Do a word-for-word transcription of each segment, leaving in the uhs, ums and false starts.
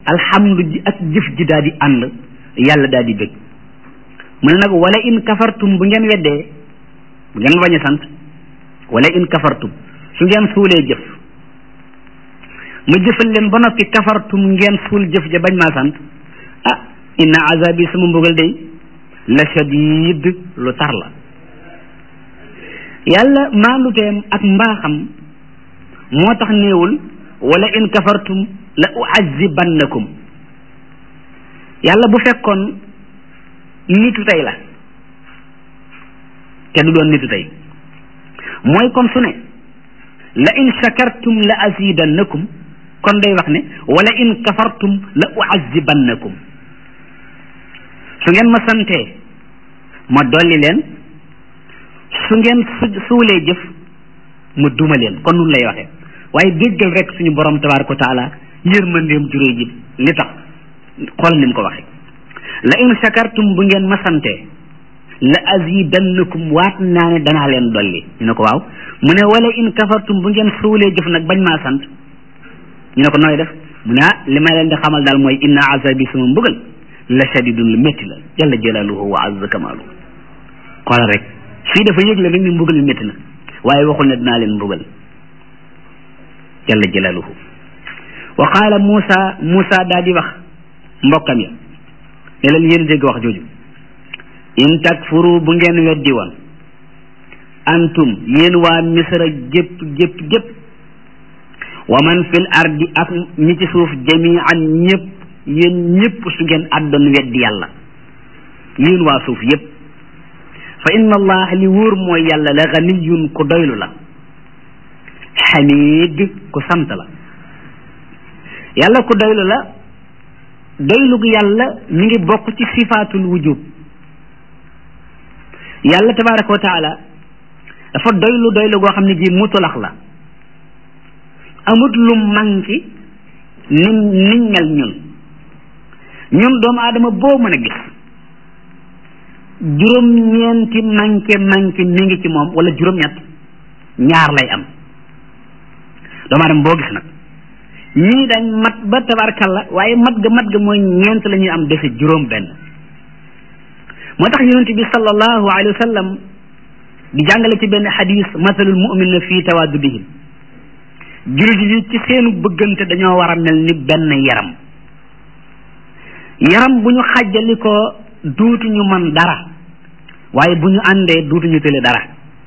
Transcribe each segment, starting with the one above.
alhamdu ji ak jëf ji daal di ànd yàlla daal di bég mu ne nag wala in kafartum bu ngeen weddee bu ngeen bañ a sant wala in kafartum su ngeen suulee jëf ma jëfal leen ba noppi kafartum ngeen suul jëf ja bañ maa sant ah inna azabi sama mbugal day la shadid lu tar la yàlla maanuteem ak mbaaxam moo tax néewul wala in kafartum la uazibannakum yàlla bu fekkoon nitu tey la te du doon nitu tey mooy kon su ne la in shakartum la azidannakum kon day wax ne wala in kafartum la uazibannakum su ngeen ma santee ma dolli leen su ngeen su suulee jëf ma duma leen kon nun lay waxee waaye déggal rek suñu borom tabaraka wa taala yërmandeem juree ji li tax xool ni mu ko waxee la in shakartum bu ngeen ma santee la azidannakum waat naa ne danaa leen dolli ñu ne ko waaw mu ne wala in kafartum bu ngeen suulee jëf nag bañ maa sant ñu ne ko nooy def mu ne ah li may leen di xamal daal mooy inna azabi sama mbugal la shadidun lu métti la jalla jalaaluhu wa azza kamaaluhu xoolal rek fii dafa yëgle rek ni mbugal mi métti na waaye waxul ne dinaa leen mbugal jalla jalaaluhu wa qaala Muusa Muusa daal di wax mbokkam ya ne leen yéen dégg wax jooju in takfuru bu ngeen weddi woon antum yéen waa misra gépp gépp gépp wa man fil ardi ak ñi ci suuf jamian ñëpp yéen ñëpp su ngeen àddoon weddi yàlla yéen waa suuf yëpp fa inna allah li wóor mooy yàlla la ganiyun ku doylu la xamid ku sant la yàlla ku doylu la doylug yàlla mi ngi bokk ci sifaatul wujub yàlla tabaraka wa taala dafa doylu doylu goo xam ne ji mutulax la amut lu manki ni niñ mel ñun ñun doomu aadama boo mën a gis juróom-ñeenti manqué manqué mi ngi ci moom wala juróom-ñett ñaar lay am doomu aadama boo gis nag ñii dañ mat ba tabarkalla waaye mat ga mat ga mooy ñeent la ñuy am dese juróom benn moo tax yonent bi sallallahu alayhi wa sallam di jàngale ci benn xadis masalul mu'min fii tawaddudihim jullit yi ci seenu bëggante dañoo war a mel ni benn yaram yaram bu ñu xàjjali ko duutuñu man dara waaye bu ñu àndee duutuñu tële dara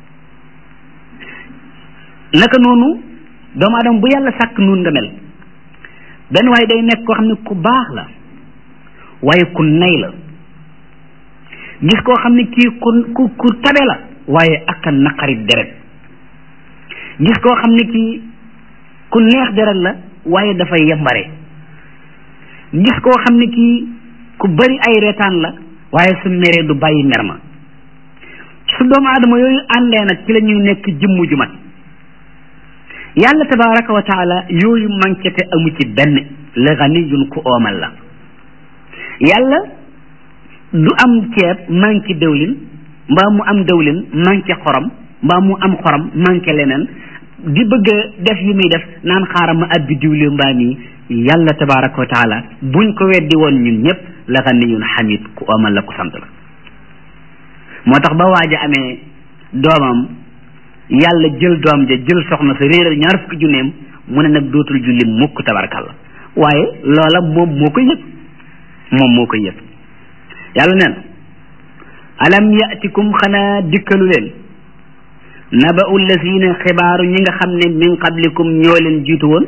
naka noonu doomu aadama bu yàlla sàkk noonu nga mel benn waaye day nekk koo xam ne ku baax la waaye ku nay la gis koo xam ne kii ku ku ku tabe la waaye ak a naqari deret gis koo xam ne kii ku neex deret la waaye dafay yembare gis koo xam ne kii ku bari ay reetaan la waaye su meree du bàyyi mer ma su doomu aadama yooyu àndee nag ci la ñuy nekk jëmmu ju mat yàlla tabaraka wa taala yooyu manqué te amu ci benn la ganiyun ku oomal la yàlla du am ceeb manqué dëwlin mbaa mu am dëwlin manqué xorom mbaa mu am xorom manqué leneen di bëgg a def yu muy def naan xaaral ma abbi diwle mbaa nii yàlla tabaraka wa taala buñ ko weddi woon ñun ñëpp la ganiyun xamid ku oomal la ku sant la moo tax ba waaja amee doomam yàlla jël doom ja jël soxna sa réeral ñaar fukki junneem mu ne nag dootul julli mukk tabarakalla waaye loola moom moo koy yëg moom moo koy yëg yàlla neen alam yatikum xanaa dikkalu leen naba'u lazina xibaaru ñi nga xam ne min qablikum ñoo leen jiitu woon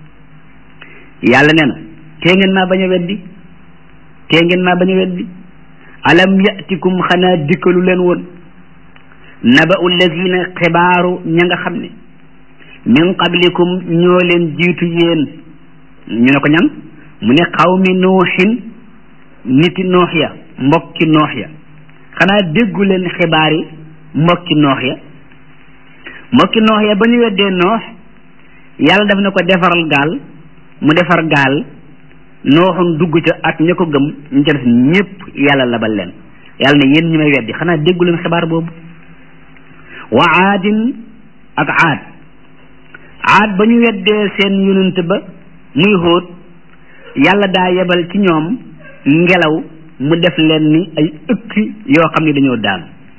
yàlla nee na tee ngeen maa bañ a weddi tee ngeen maa bañ a weddi alam yatikum xanaa dikkalu leen woon naba'u lazina xibaaru ña nga xam ne min qablikum ñoo leen jiitu yéen ñu ne ko ñan mu ne xawmi nuuxin niti noox ya mbokki noox ya xanaa déggu leen xibaar yi mbokki noox ya mbokki noox ya ba ñu weddee noox yàlla daf na ko defaral gaal mu defar gaal nooxum dugg ca ak ña ko gëm ñu ca def ñépp yàlla labal leen yàlla ne yéen ñi may weddi xanaa déggu leen xibaar boobu wa aadin ak aad aad ba ñu weddee seen yonent ba muy Hóot yàlla daa yebal ci ñoom ngelaw mu def leen ni ay ëkk yoo xam ne dañoo daan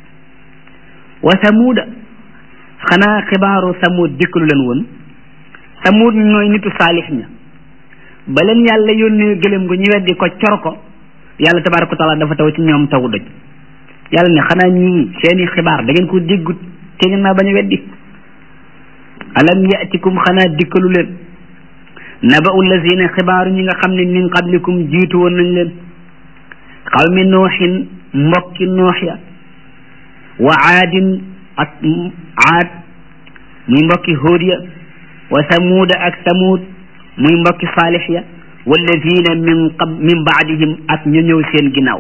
wa samuuda xanaa xibaaru samuud dikkalu leen woon samuud ñooy nitu saalix ña ba leen yàlla yónnee gëlëm gu ñu weddi ko cor ko yàlla tabaaraka wa taala dafa taw ci ñoom taw doj yàlla ne xanaa ñii seeni xibaar da ngeen ko déggut te ngeen maa bañ a weddi alam yatikum xanaa dikkalu leen naba'u lazina xibaaru ñi nga xam ne min qablikum jiitu woon nañ leen xawmi nooxin mbokki noox ya wa aadin ak aad muy mbokki hóod ya wa samuuda ak samuud muy mbokki saalix ya wallazina min qab min baadihim ak ñu ñëw seen ginnaaw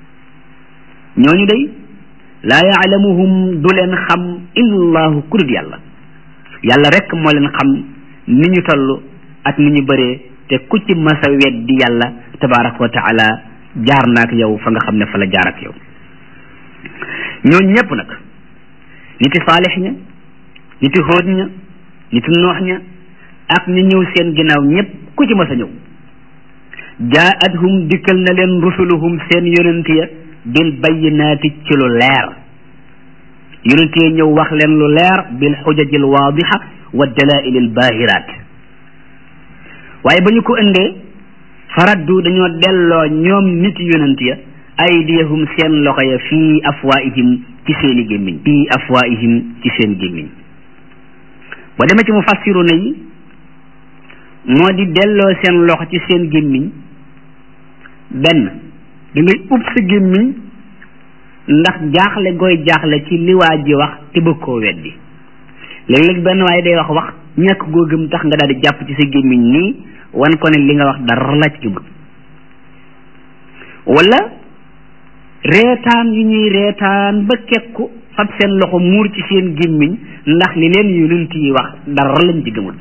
ñooñu day laa yaalamuhum du leen xam illallahu kudut yàlla yàlla rek moo leen xam ni ñu toll ak ni ñu bëree te ku ci masa weddi yàlla tabaraka wa taala jaar naak yow fa nga xam ne fa la jaar ak yow ñooñu ñëpp nag niti saalix ña niti hóod ña niti noox ña ak ñu ñëw seen ginnaaw ñëpp ku ci masa ñëw jaa'athum dikkal na leen rusuluhum seen yonent ya bil bayyinaati ci lu leer yonent ya ñëw wax leen lu leer bil xujajil waadixa wa dalaa'ilil baahiraat waaye ba ñu ko indee faraddu dañoo delloo ñoom nit yonent ya aydiyahum seen loxo ya fii afwaihim ci seeni gémmiñ fii afwaihim ci seen gémmiñ ba demee ci mufassiruna yi moo di delloo seen loxo ci seen gémmiñ benn da ngay ub sa gémmiñ ndax jaaxle gooy jaaxle ci li waa ji wax te bëgg koo weddi léeg-léeg benn waaye day wax wax ñàkk goo gëm tax nga daal di jàpp ci sa gémmiñ nii wan ko ne li nga wax dara la ci jubut wala reetaan yu ñuy reetaan ba kekku fab seen loxo muur ci seen gémmiñ ndax li leen yonent yi wax dara lañ ci gëmul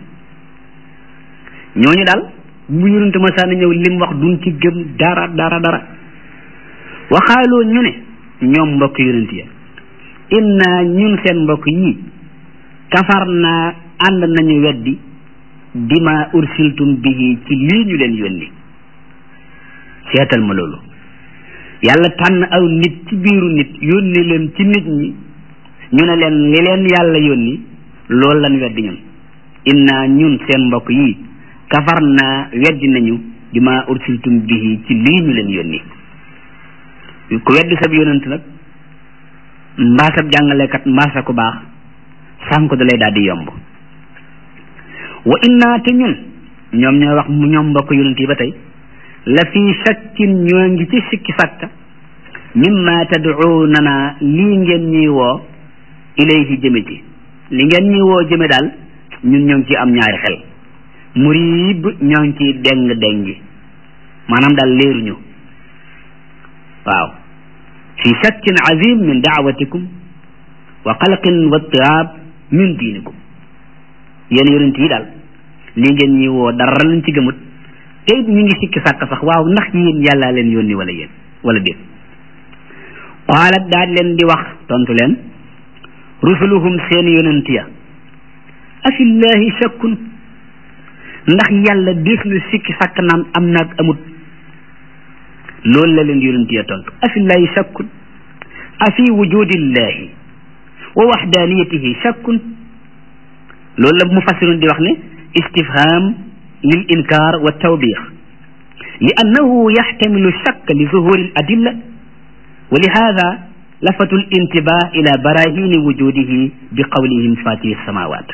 ñooñu daal bu yonent ma saana ñëw lim wax duñ ci gëm dara dara dara waxaaloo ñu ne ñoom mbokk yonent ya inna ñun seen mbokk yi kafar naa ànd nañu weddi bima ursiltum bihi ci lii ñu leen yónni seetal ma loolu yàlla tànn aw nit ci biiru nit yónni leen ci nit ñi ñu ne leen li leen yàlla yónni loolu lañ weddi ñun inna ñun seen mbokk yi kafar naa weddi nañu bima ursiltum bihi ci lii ñu leen yónni ku weddi sab yonent nag mbaa sab jàngalekat mbaa sa ku baax sànku da lay daal di yomb wa inna te ñun ñoom ñooy wax mu ñoom mbokk yonent yi ba tey la fii shakkin ñoo ngi ci sikki sàkka mimma tad'uunana lii ngeen ñuy woo ilayhi jëme ci li ngeen ñuy woo jëme daal ñun ñoo ngi ci am ñaari xel muriib ñoo ngi ci deng dengi maanaam daal leeruñu waaw fi shakkin azim min daawatikum wa qalqin wa tiraab min diinikum yéen yonent yi daal lii ngeen ñi woo dara lañ ci gëmut te it ñu ngi sikki sàkk sax waaw ndax yéen yàllaa leen yónni wala yéen wala déet qaalat daal leen di wax tontu leen rusuluhum seen yonent ya afillahi shakkun ndax yàlla def na sikki sàkk naan am naag amut loolu la leen yonent ya tontu afillahi shakkun afi wujudillahi wa waxdaniyatihi shakkun loolu la mufassirun di wax ne istifham lil inkar wa tawbix li annahu yaxtamilu shakk li zuhuri al adilla wa li hada lafatu al intibah ila barahini wujudihi bi qawlihim fatihi samawat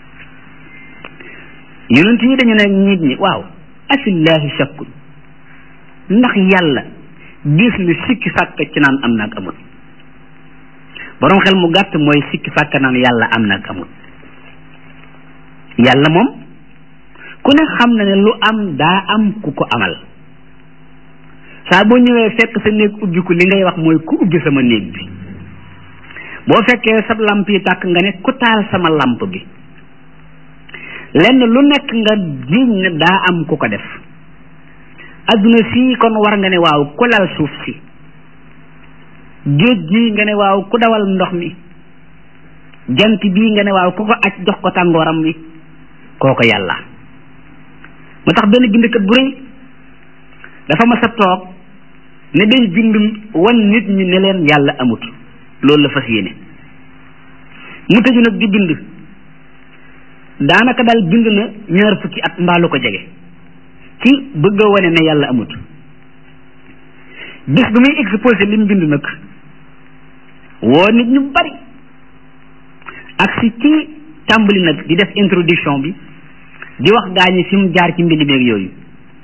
yonent yi dañu ne nit ñi waaw afillahi shakkun ndax yàlla gis na sikki sàkk ci naan am naag amul borom xel mu gàtt mooy sikki sàkk naan yàlla am naag amul yàlla moom ku ne xam na ne lu am daa am ku ko amal saa boo ñëwee fekk sa néeg ubbiku li ngay wax mooy ku ubbi sama néeg bi boo fekkee sa lamp yi tàkk nga ne ku taal sama lamp bi lenn lu nekk nga jiiñ ne daa am ku ko def adduna si kon war nga ne waaw ku lal suuf si géej gi nga ne waaw ku dawal ndox mi jant bii nga ne waaw ku ko aj jox ko tàngooram wi kooko yàlla moo tax benn bindkat bu rëy dafa mas a toog ne dañ bind wan nit ñi ne leen yàlla amut loolu la fas yéene mu tëju nag di bind daanaka daal bind na ñaar fukki at mbaalu ko jege ci bëgg a wane ne yàlla amut bis bi muy exposé li mu bind nag woo nit ñu bari ak si ci tàmbali nag di def introduction bi di wax gaañi fi mu jaar ci mbind beeg yooyu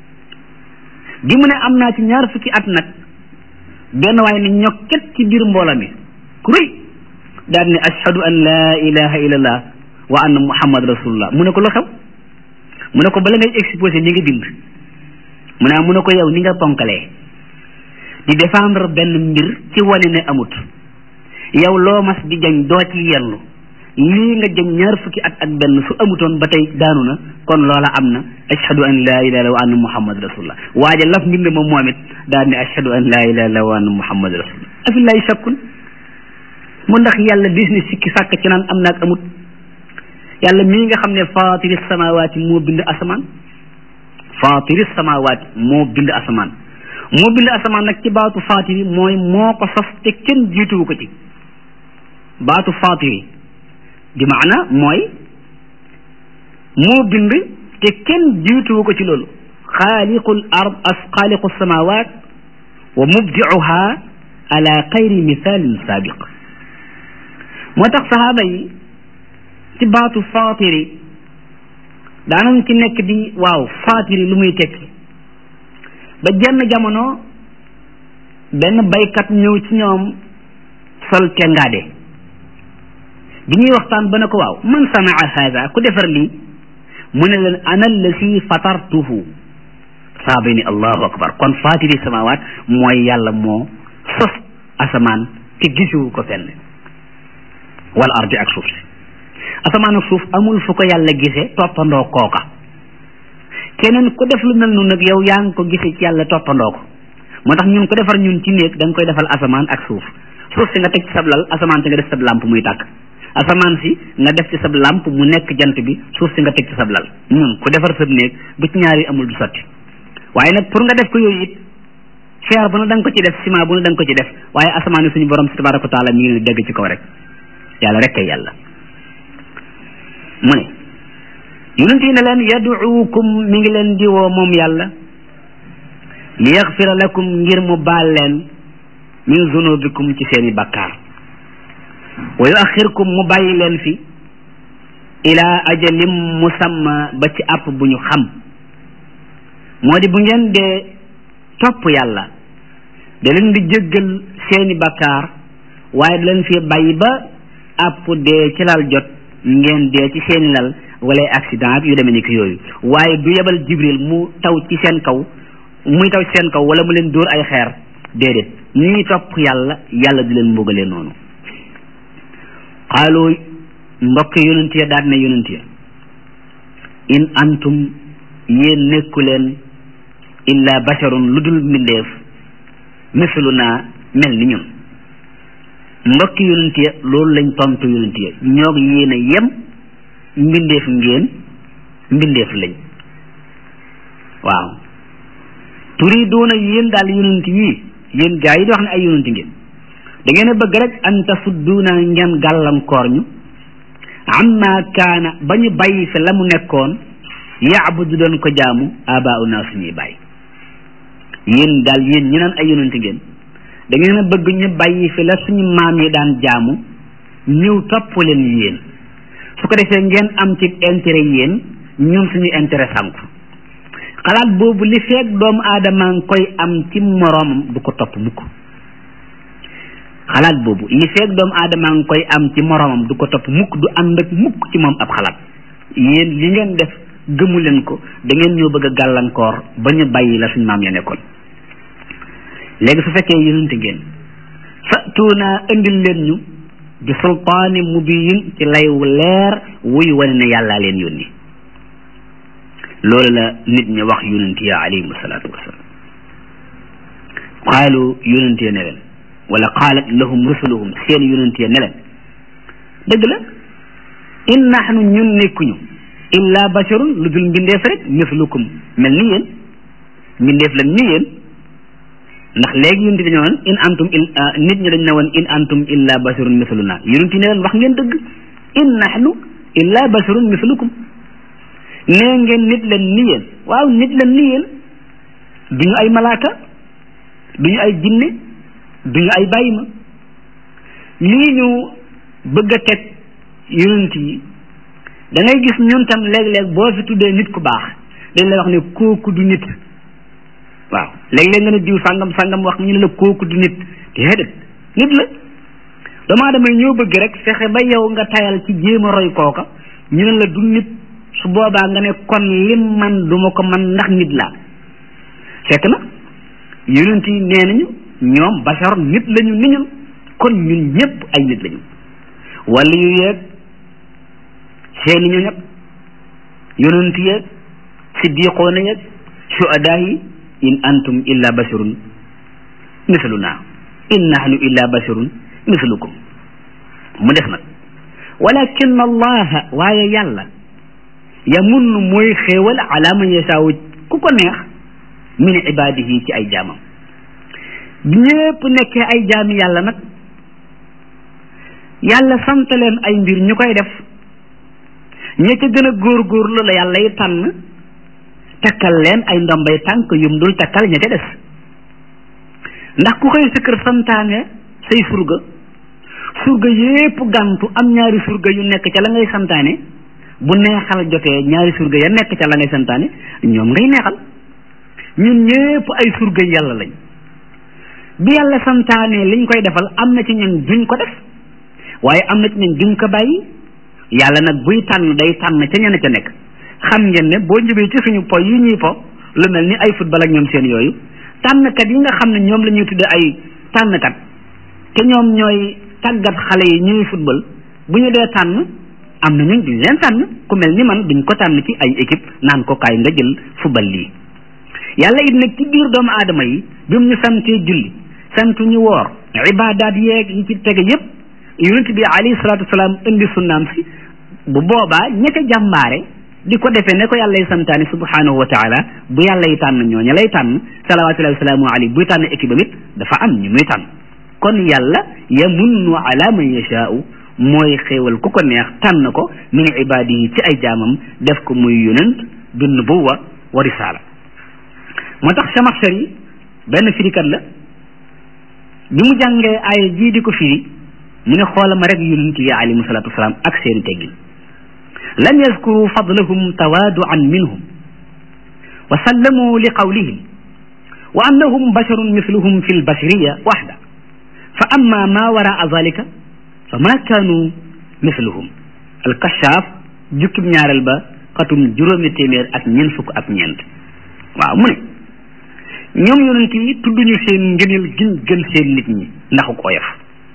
bi mu ne am naa ci ñaar fukki at nag benn waaye ni ñokket ci biir mboola mi ku rëy daal ne ashhadu an laa ilaha illallah wa anna muhammad rasulullah mu ne ko lu xew mu ne ko bala ngay exposé li nga bind mu ne mu ne ko yow ni nga ponkalee di défendre benn mbir ci wane ne amut yow loo mas di jañ doo ci yellu lii nga jañ ñaar fukki at ak benn su amutoon ba tey daanu na kon loola am na ashhadu an laa ilaha illallah wa anna muhammad rasulullah waaye laf mbind ma moom it daal ne ashhadu an laa ilaha illallah wa anna muhammad rasulullah afillahi shakkun mu ndax yàlla dis ni sikki sàkk ci naan am na ak amut yàlla mii nga xam ne faatiri samawaati moo bind asamaan faatiri samawaati moo bind asamaan moo bind asamaan nag ci baatu faatiri mooy moo ko sos te kenn jiituwu ko ci baatu faatiri di maana mooy moo bind te kenn jiituwu ko ci loolu xaaliqul ard as xaaliqu samawaat wa mubdiuha ala xayri misaalin saabiq moo tax sahaaba yi ci baatu faatiri daanañ ci nekk di waaw faatiri lu muy tekki ba jenn jamono benn baykat ñëw ci ñoom sol tengaade bi ñuy waxtaan ba ne ko waaw man sanaa haada ku defar lii mu ne leen ana allasi fatartuhu saaba ni allahu akbar kon faatiri samawaat mooy yàlla moo sos asamaan te gisuwu ko fenn wal ardi ak suuf si asamaan ak suuf amul fu ko yàlla gisee toppandoo kooka keneen ku def lu mel noonu nag yow yaa ngi ko gisee ci yàlla toppandoo ko moo tax ñun ko defar ñun ci néeg da nga koy defal asamaan ak suuf suuf si nga teg ci sab lal asamaan si nga def sab lamp muy tàkk asamaan si nga def ci sab lamp mu nekk jant bi suuf si nga teg ci sab lal ñun ku defar sab néeg bu ci ñaari amul du sotti waaye nag pour nga def ko yooyu it fer bu ne da nga ko ci def ciment bu ne da nga ko ci def waaye asamaan yi suñu borom si tabaraka wa taala mi ngi leen dégg ci kaw rek yàlla rek kay yàlla mu ne yonent yi ne leen yaduukum mi ngi leen di woo moom yàlla li yaxfira lakum ngir mu baal leen min zunubikum ci seeni bakkaar wa yuaxirkum mu bàyyi leen fi ila ajalim musamma ba ci àpp bu ñu xam moo di bu ngeen dee topp yàlla da leen di jéggal seeni bakkaar waaye da leen fi bàyyi ba àpp dee ci lal jot ngeen dee ci seeni lal wala accident yu demee ni ki yooyu waaye du yebal jibril mu taw ci seen kaw muy taw ci seen kaw wala mu leen dóor ay xeer déedéet ñuy topp yàlla yàlla di leen mbugalee noonu xaalu mbokk yonent ya daal ne yonent ya in antum yéen nekku leen illa basharun lu dul mbindeef mislu naa mel ni ñun mbokki yonent ya loolu lañ tontu yonent ya ñoog yéen a yem mbindeef ngeen mbindeef lañ waaw turiduuna yéen daal yonent yi yéen gaa yi di wax ne ay yonent ngeen da ngeen a bëgg rek an tasudduuna ngeen gàllankoor ñu amma kaana ba ñu bàyyi fi la mu nekkoon yaabudu doon ko jaamu abauna suñuy bàyyi yéen daal yéen ñu naan ay yonent ngeen da ngeen a bëgg ñu bàyyi fi la suñu maam yi daan jaamu ñëw topp leen yéen su ko defee ngeen am ci intérêt yéen ñun suñu intérêt sànku xalaat boobu li feeg doomu aadama ngi koy am ci moroomam du ko topp mukk xalaat boobu li feeg doomu aadama ngi koy am ci moroomam du ko topp mukk du ànd ak mukk ci moom ab xalaat yéen li ngeen def gëmu leen ko da ngeen ñoo bëgg a gàllankoor ba ñu bàyyi la suñu maam ya nekkoon léegi su fekkee yonent ngeen fatuuna indil leen ñu bi sultaani mubiin ci lay wu leer wuy wane ne yàllaa leen yónni loolu la nit ñi wax yonent ya alayhim salaatu wasalaam qaalu yonent ya ne leen wala qaalat lahum rusuluhum seen yonent ya ne leen dëgg la in nahnu ñun nekkuñu illa basharun lu dul mbindeef rek mislukum mel ni yéen mbindeef lan ni yéen ndax léegi yonent dañoo woon in antum il nit ñi dañ ne woon in antum illa basharun misluna yonent ne leen wax ngeen dëgg in nahnu illa basharun mislukum nee ngeen nit lan ni yéen waaw nit lan ni yéen duñu ay malaaka duñu ay jinne duñu ay bàyyima lii ñu bëgg a teg yonent yi da ngay gis ñun tam léeg-léeg boo fi tuddee nit ku baax dañ lay wax ne kooku du nit waaw léeg-léeg nga ne diw sàngam sàngam wax ñu ne la kooku du nit déedéet nit la doomu aadama yi ñoo bëgg rek fexe ba yow nga tayal ci jéem a roy kooka ñu ne la du nit su boobaa nga ne kon lim man du ma ko man ndax nit laa fekk na yonent yi nee nañu ñoom bashar nit lañu ni ñun kon ñun ñëpp ay nit lañu wala yu yeeg seeni ñu ñëpp yonent yeeg siddiqoona yeeg shuhadaa yi in antum illa basharun misluna in nahnu illa basharun mislukum mu def nag walakin allaha waaye yàlla yamunnu mooy xéewal ala man yasaawu ku ko neex min ibadihi ci ay jaamam bi ñépp nekkee ay jaami yàlla nag yàlla sant leen ay mbir ñu koy def ña ca gën a góorgóorlu la yàlla yi tànn takkal leen ay ndombay tànk yum dul takkal ña ca des ndax ku koy sa kër santaane say surga surga yépp gàntu am ñaari surga yu nekk ca la ngay santaane bu neexal jotee ñaari surga ya nekk ca la ngay santaane ñoom ngay neexal ñun ñépp ay surga yàlla lañ bi yàlla santaane liñ koy defal am na ci ñun duñ ko def waaye am na ci ñun duñ ko bàyyi yàlla nag buy tànn day tànn ca ñenn ca nekk xam ngeen ne boo jëbee ci suñu po yi ñuy po lu mel ni ay football ak ñoom seen yooyu tànnkat yi nga xam ne ñoom la ñuy tudde ay tànnkat te ñoom ñooy tàggat xale yi ñuy football bu ñu dee tànn am na ñun duñ leen tànn ku mel ni man duñ ko tànn ci ay équipe naan ko kaay nga jël football lii yàlla it nag ci biir doomu aadama yi bi mu ñu santee julli sant ñu woor ibaadaat yeeg yi ci tege yépp yonent bi alayhi salaatu wasalaam indi sunnaam si bu boobaa ña ca jàmbaare di ko defee ne ko yàlla yi santaane subhanahu wa taala bu yàlla yi tànn ñooña lay tànn salawaatullahi wa salaamu alayhi buy tànn équipe am it dafa am ñu muy tànn kon yàlla yamunnu ala man yashaau mooy xéewal ku ko neex tànn ko min ibaadihi ci ay jaamam def ko muy yonent bi nubuwa wa risaala moo tax Chamaxshari benn firikat la bi mu jàngee aaya jii di ko firi mu ne xoola ma rek yonent yi alayhimu salaatu wasalaam ak seeni teggin lam yazkuru fadlahum tawaaduan minhum wa sallamu li qawlihim wa annahum basharun misluhum fi lbashariya waxda fa amma ma waraa zalika fa ma kaanu misluhum alkashaaf jukkib ñaareel ba xatum juróomi téeméer ak ñeent fukk ak ñeent waaw mu ne ñoom yonent yi tudduñu seen ngëneel giñ gën seen nit ñi ndaxu ko oyof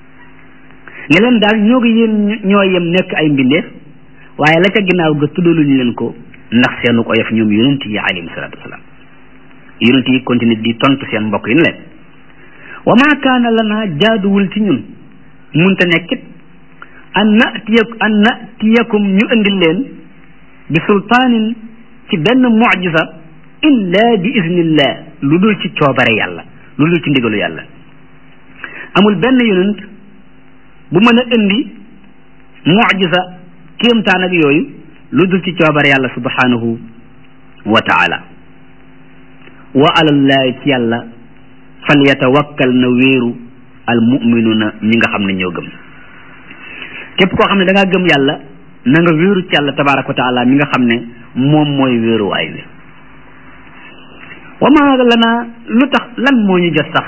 ne leen daal ñoo ngi yéen ñoo yem nekk ay mbindeef waaye la ca ginnaaw ga tuddaluñu leen ko ndax seenu ko oyof ñoom yonent yi alayhim salaatu wasalaam yonent yi continue di tontu seen mbokk yi ne leen wa maa kaana lana jaaduwul ci ñun munta nekkit an natiyak an natiyakum ñu indil leen bi sultaanin ci benn mucjisa illa bi iznillah lu dul ci coobare yàlla lu dul ci ndigalu yàlla amul benn yonent bu mën a indi mucjisa kéemtaan ak yooyu lu dul ci coobare yàlla subhanahu wa taala wa alallahi ci yàlla fal yatawakkal na wéeru al muminuuna ñi nga xam ne ñoo gëm képp koo xam ne da ngaa gëm yàlla na nga wéeru ci yàlla tabaraka wa taala mi nga xam ne moom mooy wéeruwaay bi wa ma lana lu tax lan moo ñu jot sax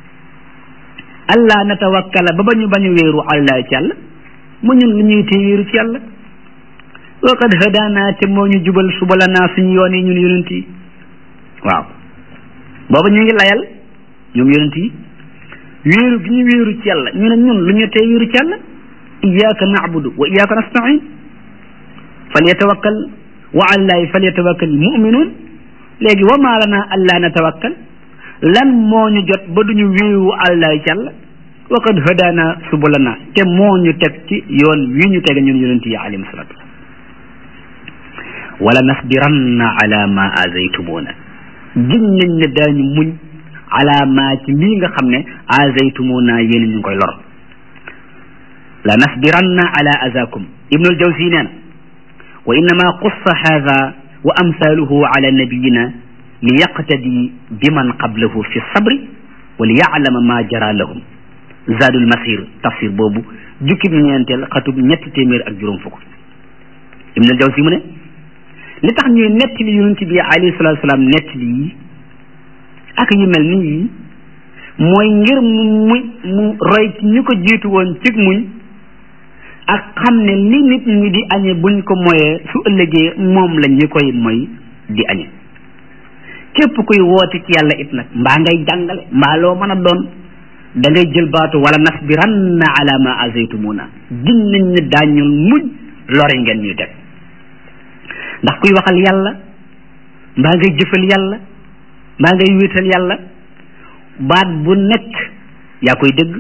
allah natawakkala ba ba ñu bañ a wéeru allah ci yàlla mu ñun lu ñuy tee wéeru ci yàlla wa qad hadaana te moo ñu jubal subalanaa suñu yoon yi ñun yonent yi waaw booba ñu ngi layal ñoom yonent yi wéeru gi ñu wéeru ci yàlla ñu ne ñun lu ñu tee wéeru ci yàlla iyyaka na'budu wa iyyaka nasta'in falyatawakkal wa allahi falyatawakkal mu'minun léegi wa maa lanaa allaa natawakkal lan moo ñu jot ba duñu wéeru allahi ci yàlla wa qad hadaana subulana te moo ñu teg ci yoon wi ñu tege ñun yonent yi alayhim salaatu wala nasbiranna ala ma azaytumuna giñ nañ ne daañu muñ ala ma ci lii nga xam ne azaytumuna yéen ñu ngi koy lor la nasbiranna ala azakum ibnu aljawzi nee na wa innama qussa hadha wa amsaluhu ala nabiyina li yaqtadi biman qablahu fi sabri wa li ya'lama ma jara lahum zadul masir tafsir boobu jukkib ñeenteel xatub ñetti téeméer ak juróom fukk ibnu aljawzi mu ne li tax ñuy nettali yonent bi alayhi salatu wasalaam nettali yi ak yu mel ni yi mooy ngir mu muñ mu roy ci ñu ko jiitu woon cig muñ ak xam ne li nit ñi di añe buñ ko moyee su ëllëgee moom la ñi koy moy di añe képp kuy woote ci yàlla it nag mbaa ngay jàngale mbaa loo mën a doon da ngay jël baatu wala nasbiranna ala ma azaytumuna gin nañ ne daañu muñ lori ngeen ñuy teg ndax kuy waxal yàlla mbaa ngay jëfal yàlla mbaa ngay wéetal yàlla baat bu nekk yaa koy dégg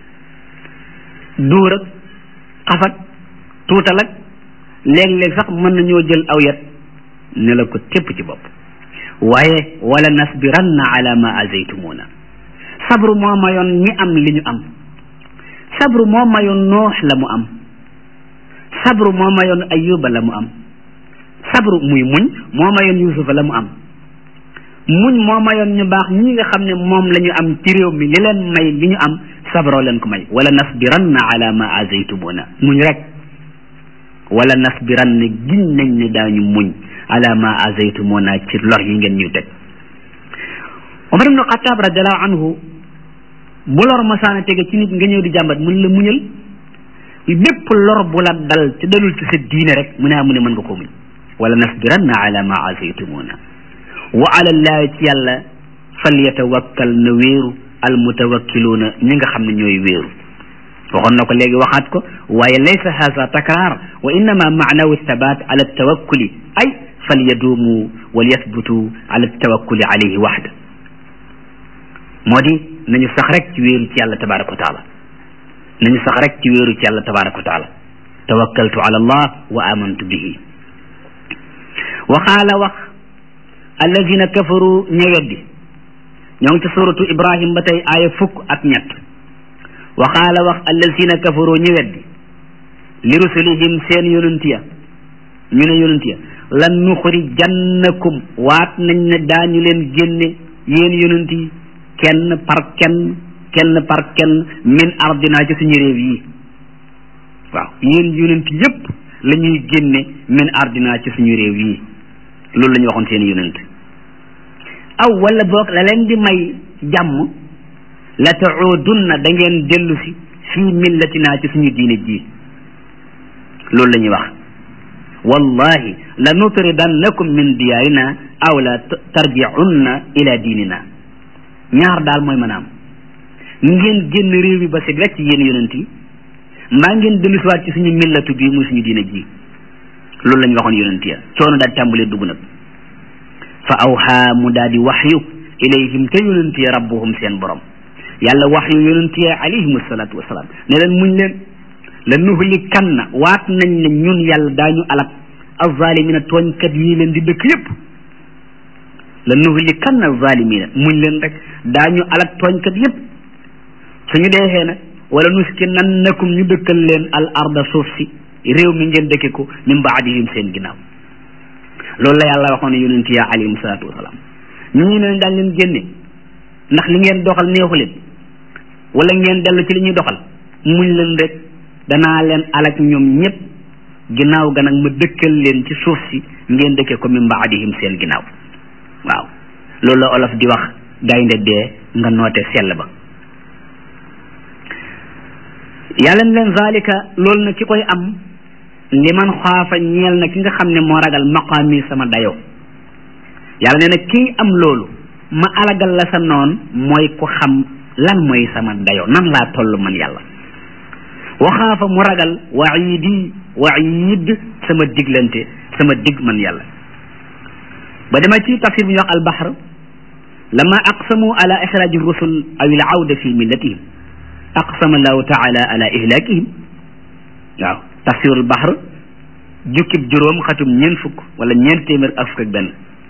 duur ak xafat tuutal ak léeg-léeg sax mën nañoo jël aw yat ne la ko tépp ci bopp waaye wala nasbiranna ala ma azaytumuna sabru moo mayoon ñi am li ñu am sabru moo mayoon noox la mu am sabru moo mayoon ayuba la mu am sabru muy muñ moo mayoon yusufa la mu am muñ moo mayoon ñu baax ñi nga xam ne moom la ñu am ci réew mi li leen may li ñu am sabroo leen ko may wala nasbiranna ala ma azaytumuna muñ rek wala nasbiranna giñ nañ ne daañu muñ ala ma azaytumuna ci lor yi ngeen ñuy teg Omar ibn Khattab radiallahu anhu bu lor masaana tege ci nit nga ñëw di jàmbat mun la muñal bépp lor bu la dal te dalul ci sa diine rek mu ne ah mu ne mën nga koo muñ wala nasbiranna ala ma azaytumuna wa ala llahi ci yàlla falyatawakkal na wéeru almutawakkiluuna ñi nga xam ne ñooy wéeru waxoon na ko léegi waxaat ko waaye laysa haza takrar wa innama maanawu thabat ala tawakkuli ay falyaduumu walyasbutu ala tawakkuli alayhi waxda moo di nañu sax rek ci wéeru ci yàlla tabaraka wa taala nañu sax rek ci wéeru ci yàlla tabaraka wa taala tawakkaltu ala allah wa amantu bihi wa qaala wax alladina kafaru ña weddi ñoo ngi ci suratu ibrahim ba tey aaya fukk ak ñett wa qaala wax alladina kafaru ña weddi li rusulihim seen yonent ya ñu ne yonent ya lan nuxrijannakum waat nañ ne daañu leen génne yéen yonent yi kenn par kenn kenn par kenn min ardina ci suñu réew yi waaw yéen yonent yépp la ñuy génne min ardina ci suñu réew yi loolu la ñu waxoon seen yonent aw wala boog la leen di may jàmm la taudunna da ngeen dellu si fii millatina ci suñu diine ji loolu la ñuy wax wallahi la nutridannakum min diyaarina aw la tarji'unna ila diinina ñaar daal mooy mën a am ngeen génn réew mi ba set wecc yéen yonent yi mbaa ngeen dellu siwaat ci suñu millatu bii muy suñu diine ji loolu la ñu waxoon yonent ya coono daal tàmbalee dugg nag fa awha mu daal di waxyu ilayhim te yonent ya rabbuhum seen borom yàlla waxyu yonent ya alayhim assalatu wasalaam ne leen muñ leen la nuhlikanna waat nañ ne ñun yàlla daañu alak azzalimina tooñkat yi leen di dëkk yépp la nuhlikanna azzalimina muñ leen rek daañu alak tooñkat yépp suñu deexee nag wala nuskinannakum ñu dëkkal leen al arda suuf si réew mi ngeen dëkke ko min baadihim seen ginnaaw loolu la yàlla waxoon ne yonent ya alayhim salaatu wasalaam ñu ñu ne daañ leen génne ndax li ngeen doxal neexu leen wala ngeen dellu ci li ñuy doxal muñ leen rek danaa leen alak ñoom ñëpp ginnaaw ga nag ma dëkkal leen ci suuf si ngeen dëkke ko min baadihim seen ginnaaw waaw loolu la olof di wax gaynde dee nga noote sell ba yàlla ne leen zalika loolu na ki koy am li man xaafa ñeel na ki nga xam ne moo ragal maqaami sama dayoo yàlla nee na kii am loolu ma alagal la sa noon mooy ku xam lan mooy sama dayoo nan laa toll man yàlla wa xaafa mu ragal waidi waid sama diglante sama dig man yàlla ba dema ci tafsir bi ñu wax albahr lama aqsamu ala ixraji rusul aw il awda fi millatihim aqsama allahu taala ala ihlakihim waaw tafsirul bahr jukkib juróom xatum ñeent fukk wala ñeent téeméer ak fukk ak benn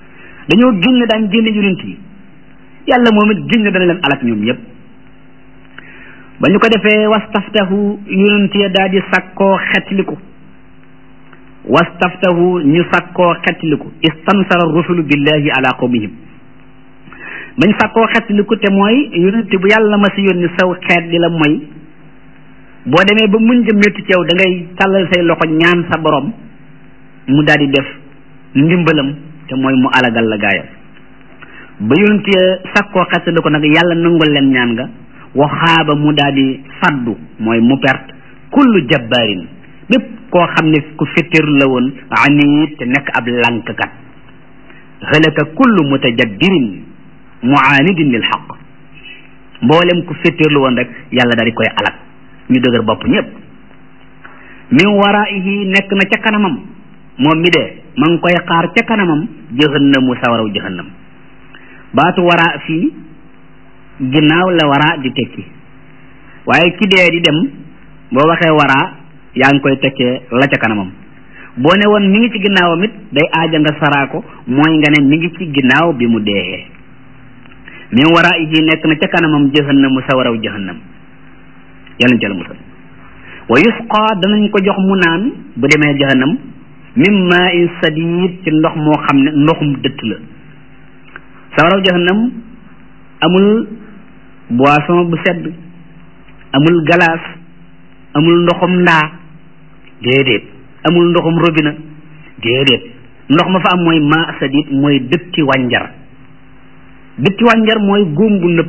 dañoo giñ ne daañ génne yonent yi yàlla moom it giñ ne dana leen alak ñoom ñëpp ba ñu ko defee wastaftahu yonent ya daal di sakkoo xetliku wastaftahu ñu sakkoo xetliku istansara rusulu billahi ala qawmihim bañ sakkoo xetliku te mooy yonent bu yàlla ma si yónni saw xeet di la mooy boo demee ba muñ jëm métti ci yow da ngay tàllal say loxo ñaan sa borom mu daal di def ndimbalam te mooy mu alagal la gaayam ba yonent ya sakkoo xetliku nag yàlla nangul leen ñaan nga waxaaba mu daal di faddu mooy mu perte kullu jabbaarin bépp koo xam ne ku fetteeru la woon anit te nekk ab lànkkat halaka kullu mutajabbirin muanidin lil xaq mboolem ku fetteerlu woon rek yàlla daal di koy alak ñu dëgër bopp ñëpp min waraihi nekk na ca kanamam moom mi dee ma ngi koy xaar ca kanamam jëhannamu sawaraw jëhannam baatu wara fii ginnaaw la wara di tekki waaye ki dee di dem boo waxee wara yaa ngi koy tekkee la ca kanamam boo ne woon mi ngi ci ginnaawam it day aaja nga saraako mooy nga ne mi ngi ci ginnaaw bi mu dee min waraihi nekk na ca kanamam jëhannamu sawaraw jëhannam yàlla na ca la musal wa yusqa danañ ko jox mu naan bu demee jahannam min maa in sadid ci ndox moo xam ne ndoxum dëtt la sawaraw jahannam amul boisson bu sedd amul galaas amul ndoxum ndaa déedéet amul ndoxum robinet déedéet ndox ma fa am mooy maa sadid mooy dëtti wànjar dëtti wànjar mooy góom bu nëb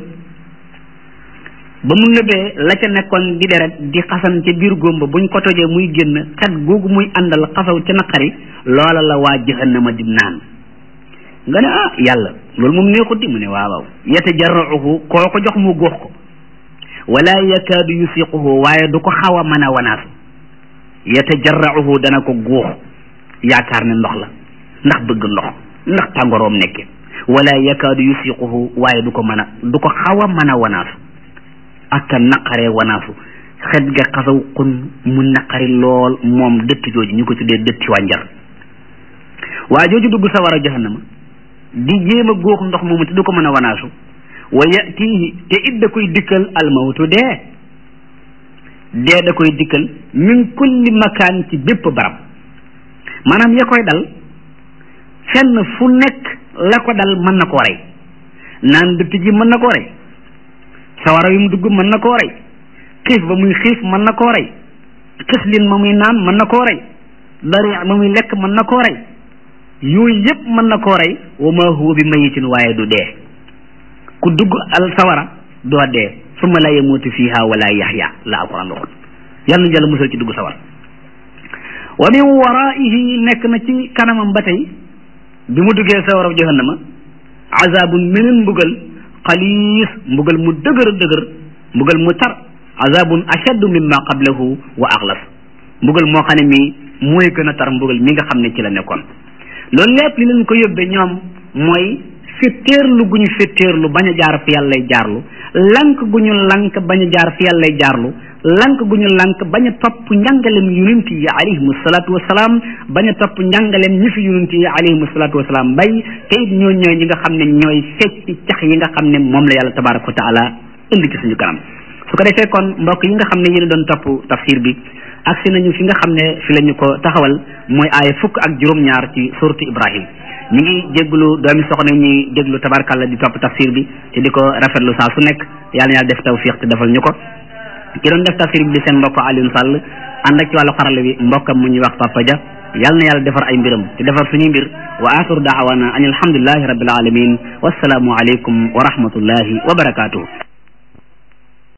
ba mu nëbee la ca nekkoon di deret di xasan ca biir góom ba buñ ko tojee muy génn xet googu muy àndal xasaw ca naqari loola la waa jahannama di naan nga ne ah yàlla loolu moom neexut di mu ne waaw waaw yatajarra'uhu koo ko jox mu góox ko wala yakaadu yusiquhu waaye du ko xaw a mën a wanaasu yatajarra'uhu dana ko góox yaakaar ne ndox la ndax bëgg ndox ndax tàngoroom nekke wala yakaadu yusiquhu waaye du ko mën a du ko xaw a mën a wanaasu ak naqaree wanaasu xet ga xasaw xun mu naqari lool moom dëtt jooju ñu ko tuddee dëtti wànjar waa jooju dugg sawara jahannama di jéem a góox ndox moomu te du ko mën a wanaasu wa yatihi te it da koy dikkal almawtu dee dee da koy dikkal min kulli makaan ci bépp barab maanaam ya koy dal fenn fu nekk la ko dal mën na koo rey naan dëtt ji mën na koo rey sawara wi mu dugg mën na koo rey xiif ba muy xiif mën na koo rey xislin ma muy naan mën na koo rey dari ma muy lekk mën na koo rey yooyu yëpp mën na koo rey wa ma huwa bi mayitin waaye du dee ku dugg al sawara doo dee summa la yamuutu fiha wala yaxya la alquran waxoon yàlla na jàll musal ci dugg sawara wa min waraihi nekk na ci kanamam ba tey bi mu duggee sawara jahannama azabun meneen mbugal xaliis mbugal mu dëgër dëgër mbugal mu tar azabun ashaddu mimma qablahu wa axlas mbugal moo xam ne mii mooy gën a tar mbugal mi nga xam ne ci la nekkoon loolu lépp li leen ko yóbbee ñoom mooy fetteerlu gu ñu fetteerlu bañ a jaar fi yàllay jaarlu lank gu ñu lank bañ a jaar fi yàllay jaarlu lank gu ñu lank bañ a topp njàngalem yonent yi alayhimu salaatu wasalaam bañ a topp njàngalem ñi fi yonent yi alayhimu salaatu wasalaam bay te it ñoo ñooy ñi nga xam ne ñooy fecc cax yi nga xam ne moom la yàlla tabaraka wa taala indi ci suñu kanam su ko defee kon mbokk yi nga xam ne yéen doon topp tafsir bi agsi nañu fi nga xam ne fi la ñu ko taxawal mooy aaya fukk ak juróom-ñaar ci suratu Ibrahim ñu ngi jégglu doomi soxna ñuy déglu tabarkalla di topp tafsir bi te di ko rafetlu saa su nekk yàlla na yàlla def tawfiq te defal ñu ko ki doon def tafsir bi di seen mbokk Alioune Sall ànd ak ci wàllu xarala bi mbokkam mu ñuy wax Papa Dia yàlla na yàlla defar ay mbiram te defar suñuy mbir wa axiru daawana an alhamdulillahi rabbil alamin wassalaamu aleykum wa rahmatullahi wa barakatuh